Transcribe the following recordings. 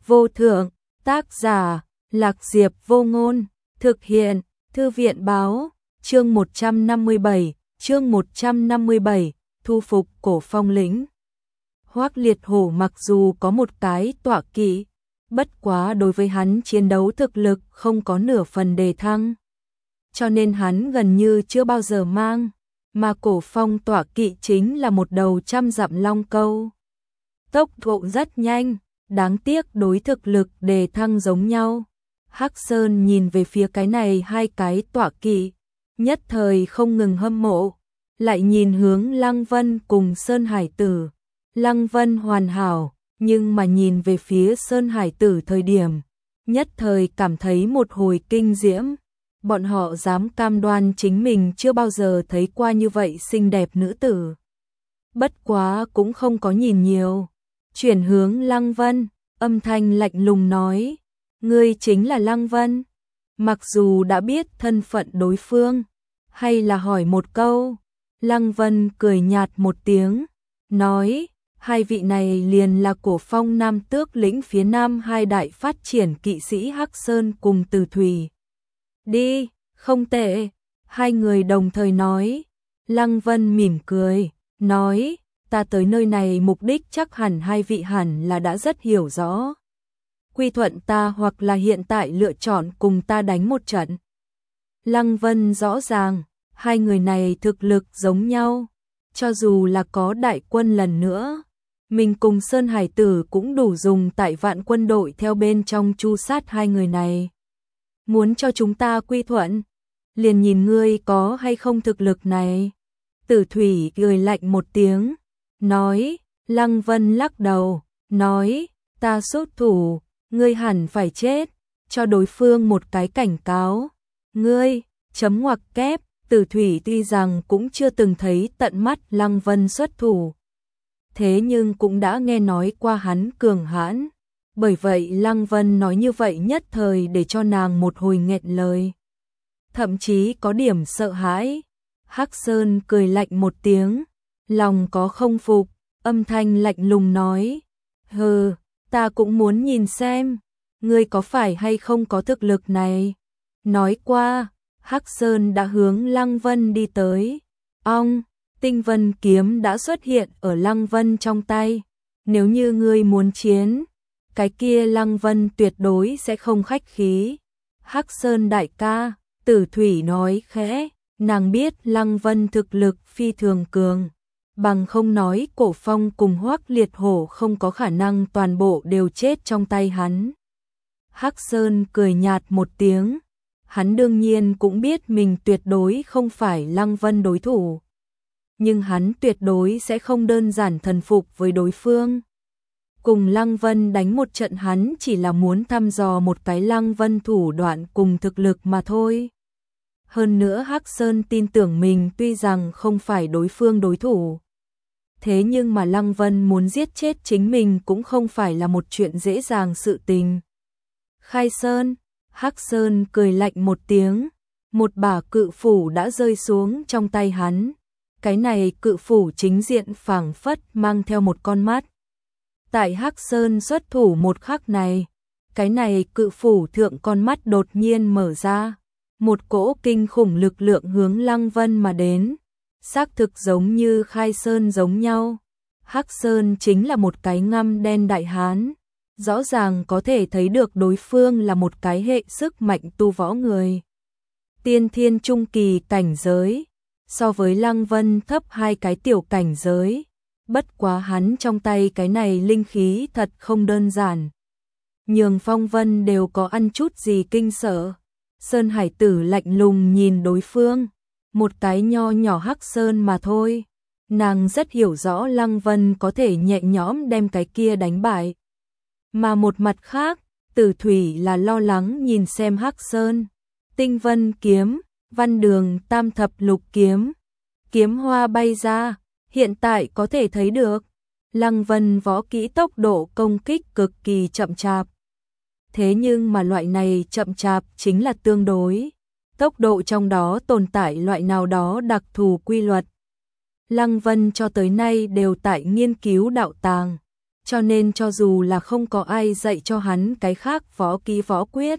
vô thượng, tác giả, Lạc Diệp Vô Ngôn, thực hiện, Thư viện báo, chương 157, thu phục Cổ Phong lĩnh. Hoắc Liệt Hổ mặc dù có một cái tọa kỵ, bất quá đối với hắn chiến đấu thực lực không có nửa phần đề thăng, cho nên hắn gần như chưa bao giờ mang, mà Cổ Phong tọa kỵ chính là một đầu 100 dặm long câu. Tốc độ rất nhanh, đáng tiếc đối thực lực đề thăng giống nhau. Hắc Sơn nhìn về phía cái này hai cái tọa kỵ, nhất thời không ngừng hâm mộ, lại nhìn hướng Lăng Vân cùng Sơn Hải Tử. Lăng Vân hoàn hảo, nhưng mà nhìn về phía Sơn Hải Tử thời điểm, nhất thời cảm thấy một hồi kinh diễm. Bọn họ dám cam đoan chính mình chưa bao giờ thấy qua như vậy xinh đẹp nữ tử. Bất quá cũng không có nhìn nhiều. Chuyển hướng Lăng Vân, âm thanh lạnh lùng nói, ngươi chính là Lăng Vân. Mặc dù đã biết thân phận đối phương, hay là hỏi một câu, Lăng Vân cười nhạt một tiếng, nói, hai vị này liền là Cổ Phong Nam Tước lĩnh phía Nam hai đại phát triển kỵ sĩ Hắc Sơn cùng Từ Thủy. Đi, không tệ, hai người đồng thời nói. Lăng Vân mỉm cười, nói, ta tới nơi này mục đích chắc hẳn hai vị hẳn là đã rất hiểu rõ. Quy thuận ta hoặc là hiện tại lựa chọn cùng ta đánh một trận. Lăng Vân rõ ràng, hai người này thực lực giống nhau, cho dù là có đại quân lần nữa, mình cùng Sơn Hải Tử cũng đủ dùng tại vạn quân đội theo bên trong chu sát hai người này. Muốn cho chúng ta quy thuận, liền nhìn ngươi có hay không thực lực này. Tử Thủy cười lạnh một tiếng, nói, Lăng Vân lắc đầu, nói, ta xuất thủ, ngươi hẳn phải chết, cho đối phương một cái cảnh cáo. Ngươi, chấm ngoặc kép, Tử Thủy tuy rằng cũng chưa từng thấy tận mắt Lăng Vân xuất thủ, thế nhưng cũng đã nghe nói qua hắn cường hãn. Bởi vậy Lăng Vân nói như vậy nhất thời để cho nàng một hồi nghẹn lời, thậm chí có điểm sợ hãi. Hắc Sơn cười lạnh một tiếng, lòng có không phục, âm thanh lạnh lùng nói, hừ, ta cũng muốn nhìn xem, ngươi có phải hay không có thực lực này. Nói qua, Hắc Sơn đã hướng Lăng Vân đi tới. Ong, Tinh Vân kiếm đã xuất hiện ở Lăng Vân trong tay. Nếu như ngươi muốn chiến, cái kia Lăng Vân tuyệt đối sẽ không khách khí. Hắc Sơn đại ca, Tử Thủy nói khẽ, nàng biết Lăng Vân thực lực phi thường cường, bằng không nói Cổ Phong cùng Hoắc Liệt Hổ không có khả năng toàn bộ đều chết trong tay hắn. Hắc Sơn cười nhạt một tiếng, hắn đương nhiên cũng biết mình tuyệt đối không phải Lăng Vân đối thủ, nhưng hắn tuyệt đối sẽ không đơn giản thần phục với đối phương. Cùng Lăng Vân đánh một trận hắn chỉ là muốn thăm dò một cái Lăng Vân thủ đoạn cùng thực lực mà thôi. Hơn nữa Hắc Sơn tin tưởng mình tuy rằng không phải đối phương đối thủ, thế nhưng mà Lăng Vân muốn giết chết chính mình cũng không phải là một chuyện dễ dàng sự tình. Khai Sơn, Hắc Sơn cười lạnh một tiếng, một bả cự phủ đã rơi xuống trong tay hắn. Cái này cự phủ chính diện phảng phất mang theo một con mắt. Tại Hắc Sơn xuất thủ một khắc này, cái này cự phủ thượng con mắt đột nhiên mở ra, một cỗ kinh khủng lực lượng hướng Lăng Vân mà đến, xác thực giống như Khai Sơn giống nhau. Hắc Sơn chính là một cái ngăm đen đại hán, rõ ràng có thể thấy được đối phương là một cái hệ sức mạnh tu võ người. Tiên thiên trung kỳ cảnh giới, so với Lăng Vân thấp hai cái tiểu cảnh giới. Bất quá hắn trong tay cái này linh khí thật không đơn giản, nhường Phong Vân đều có ăn chút gì kinh sợ. Sơn Hải Tử lạnh lùng nhìn đối phương, một cái nho nhỏ Hắc Sơn mà thôi, nàng rất hiểu rõ Lăng Vân có thể nhẹ nhõm đem cái kia đánh bại. Mà một mặt khác, Tử Thủy là lo lắng nhìn xem Hắc Sơn. Tinh Vân kiếm, Văn Đường Tam Thập Lục kiếm, kiếm hoa bay ra. Hiện tại có thể thấy được, Lăng Vân võ kỹ tốc độ công kích cực kỳ chậm chạp. Thế nhưng mà loại này chậm chạp chính là tương đối, tốc độ trong đó tồn tại loại nào đó đặc thù quy luật. Lăng Vân cho tới nay đều tại nghiên cứu đạo tàng, cho nên cho dù là không có ai dạy cho hắn cái khác võ kỹ võ quyết,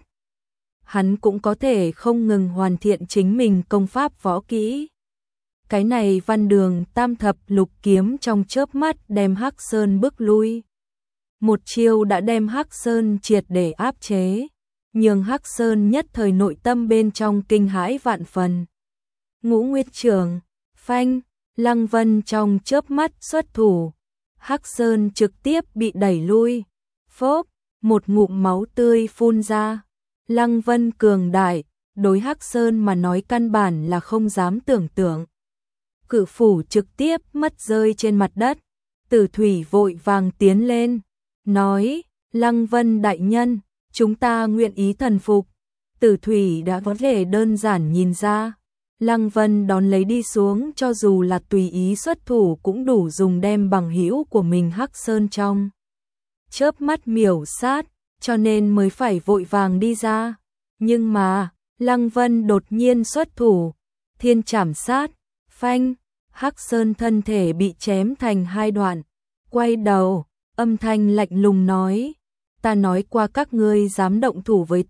hắn cũng có thể không ngừng hoàn thiện chính mình công pháp võ kỹ. Cái này Văn Đường tam thập lục kiếm trong chớp mắt đem Hắc Sơn bước lui. Một chiêu đã đem Hắc Sơn triệt để áp chế, nhưng Hắc Sơn nhất thời nội tâm bên trong kinh hãi vạn phần. Ngũ Nguyệt Trưởng, phanh, Lăng Vân trong chớp mắt xuất thủ, Hắc Sơn trực tiếp bị đẩy lui. Phốp, một ngụm máu tươi phun ra. Lăng Vân cường đại, đối Hắc Sơn mà nói căn bản là không dám tưởng tượng. Cự phủ trực tiếp mất rơi trên mặt đất. Tử Thủy vội vàng tiến lên, nói: Lăng Vân đại nhân, chúng ta nguyện ý thần phục. Tử Thủy đã có thể đơn giản nhìn ra, Lăng Vân đón lấy đi xuống cho dù là tùy ý xuất thủ cũng đủ dùng đem bằng hữu của mình Hắc Sơn trong chớp mắt miểu sát, cho nên mới phải vội vàng đi ra. Nhưng mà, Lăng Vân đột nhiên xuất thủ, thiên trảm sát, phanh, Hắc Sơn thân thể bị chém thành hai đoạn, quay đầu, âm thanh lạnh lùng nói: ta nói qua các ngươi dám động thủ với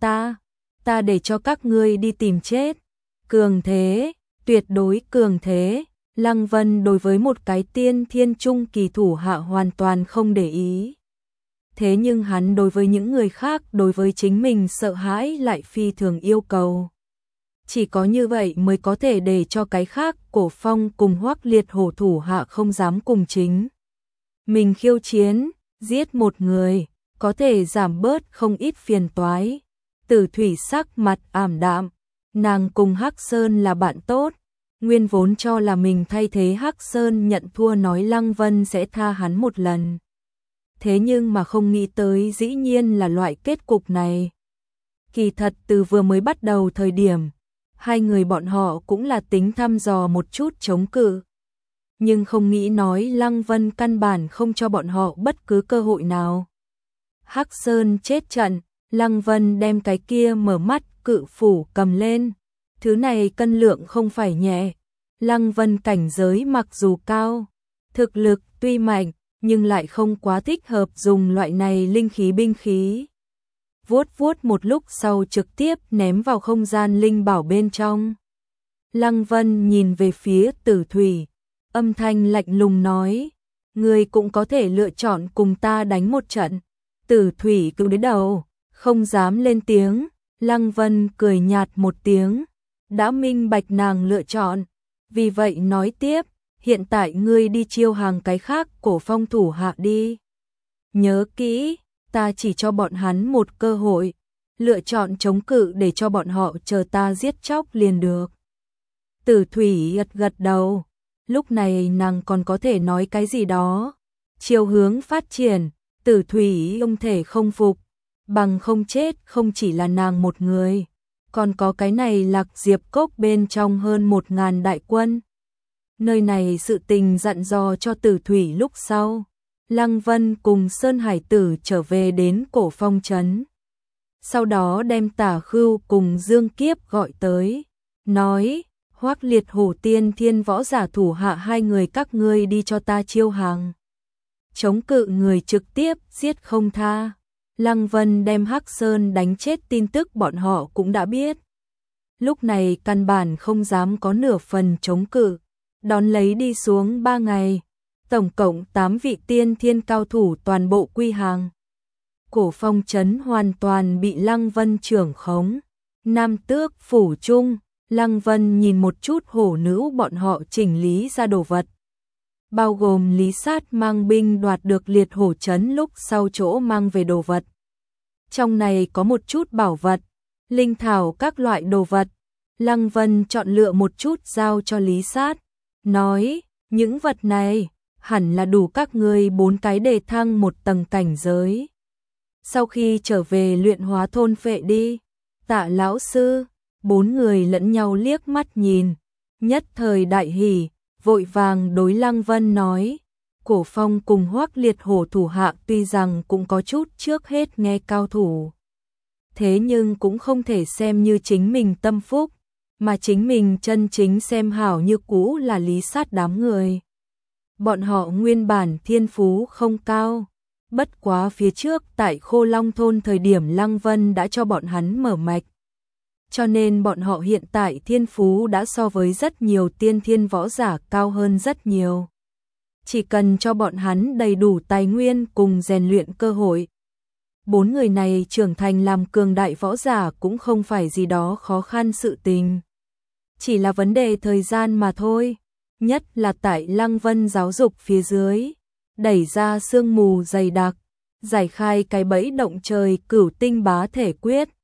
ta để cho các ngươi đi tìm chết. Cường thế, tuyệt đối cường thế. Lăng Vân đối với một cái tiên thiên trung kỳ thủ hạ hoàn toàn không để ý. Thế nhưng hắn đối với những người khác, đối với chính mình sợ hãi lại phi thường yêu cầu. Chỉ có như vậy mới có thể để cho cái khác Cổ Phong cùng Hoắc Liệt Hổ thủ hạ không dám cùng chính mình khiêu chiến, giết một người, có thể giảm bớt không ít phiền toái. Tử Thủy sắc mặt ảm đạm, nàng cùng Hắc Sơn là bạn tốt, nguyên vốn cho là mình thay thế Hắc Sơn nhận thua nói Lăng Vân sẽ tha hắn một lần. Thế nhưng mà không nghĩ tới dĩ nhiên là loại kết cục này. Kỳ thật từ vừa mới bắt đầu thời điểm, hai người bọn họ cũng là tính thăm dò một chút chống cự. Nhưng không nghĩ nói Lăng Vân căn bản không cho bọn họ bất cứ cơ hội nào. Hắc Sơn chết trận, Lăng Vân đem cái kia mở mắt cự phủ cầm lên. Thứ này cân lượng không phải nhẹ. Lăng Vân cảnh giới mặc dù cao, thực lực tuy mạnh, nhưng lại không quá thích hợp dùng loại này linh khí binh khí. Vuốt vuốt một lúc sau trực tiếp ném vào không gian linh bảo bên trong. Lăng Vân nhìn về phía Tử Thủy, âm thanh lạnh lùng nói: ngươi cũng có thể lựa chọn cùng ta đánh một trận. Tử Thủy cúi đến đầu, không dám lên tiếng. Lăng Vân cười nhạt một tiếng, đã minh bạch nàng lựa chọn, vì vậy nói tiếp: hiện tại ngươi đi chiêu hàng cái khác Cổ Phong thủ hạ đi. Nhớ kỹ, ta chỉ cho bọn hắn một cơ hội, lựa chọn chống cự để cho bọn họ chờ ta giết chóc liền được. Tử Thủy gật gật đầu, lúc này nàng còn có thể nói cái gì đó. Chiều hướng phát triển, Tử Thủy không thể không phục, bằng không chết không chỉ là nàng một người, còn có cái này Lạc Diệp Cốc bên trong hơn 1000 đại quân. Nơi này sự tình dặn dò cho Tử Thủy lúc sau. Lăng Vân cùng Sơn Hải Tử trở về đến Cổ Phong trấn. Sau đó đem Tả Khưu cùng Dương Kiếp gọi tới, nói: Hoắc Liệt Hổ tiên thiên võ giả thủ hạ hai người các ngươi đi cho ta chiêu hàng. Chống cự người trực tiếp giết không tha. Lăng Vân đem Hắc Sơn đánh chết tin tức bọn họ cũng đã biết. Lúc này căn bản không dám có nửa phần chống cự. Đón lấy đi xuống 3 ngày, tổng cộng 8 vị tiên thiên cao thủ toàn bộ quy hàng. Cổ Phong trấn hoàn toàn bị Lăng Vân trưởng khống. Nam Tước phủ trung, Lăng Vân nhìn một chút hổ nữ bọn họ chỉnh lý ra đồ vật. Bao gồm Lý Sát mang binh đoạt được Liệt Hổ trấn lúc sau chỗ mang về đồ vật. Trong này có một chút bảo vật, linh thảo các loại đồ vật. Lăng Vân chọn lựa một chút giao cho Lý Sát, nói: những vật này hẳn là đủ các ngươi 4 cái đề thăng một tầng cảnh giới. Sau khi trở về luyện hóa thôn phệ đi. Tạ lão sư, 4 người lẫn nhau liếc mắt nhìn, nhất thời đại hỉ, vội vàng đối Lăng Vân nói: Cổ Phong cùng Hoắc Liệt Hổ thủ hạ tuy rằng cũng có chút trước hết nghe cao thủ, thế nhưng cũng không thể xem như chính mình tâm phúc, mà chính mình chân chính xem hảo như cũ là Lý Sát đám người. Bọn họ nguyên bản thiên phú không cao, Bất quá phía trước tại Khô Long thôn thời điểm Lăng Vân đã cho bọn hắn mở mạch. Cho nên bọn họ hiện tại thiên phú đã so với rất nhiều tiên thiên võ giả cao hơn rất nhiều. Chỉ cần cho bọn hắn đầy đủ tài nguyên cùng rèn luyện cơ hội. 4 người này trưởng thành làm cường đại võ giả cũng không phải gì đó khó khăn sự tình. Chỉ là vấn đề thời gian mà thôi. Nhất là tại Lăng Vân giáo dục phía dưới. Đẩy ra sương mù dày đặc. Giải khai cái bẫy động trời Cửu Tinh Bá Thể Quyết.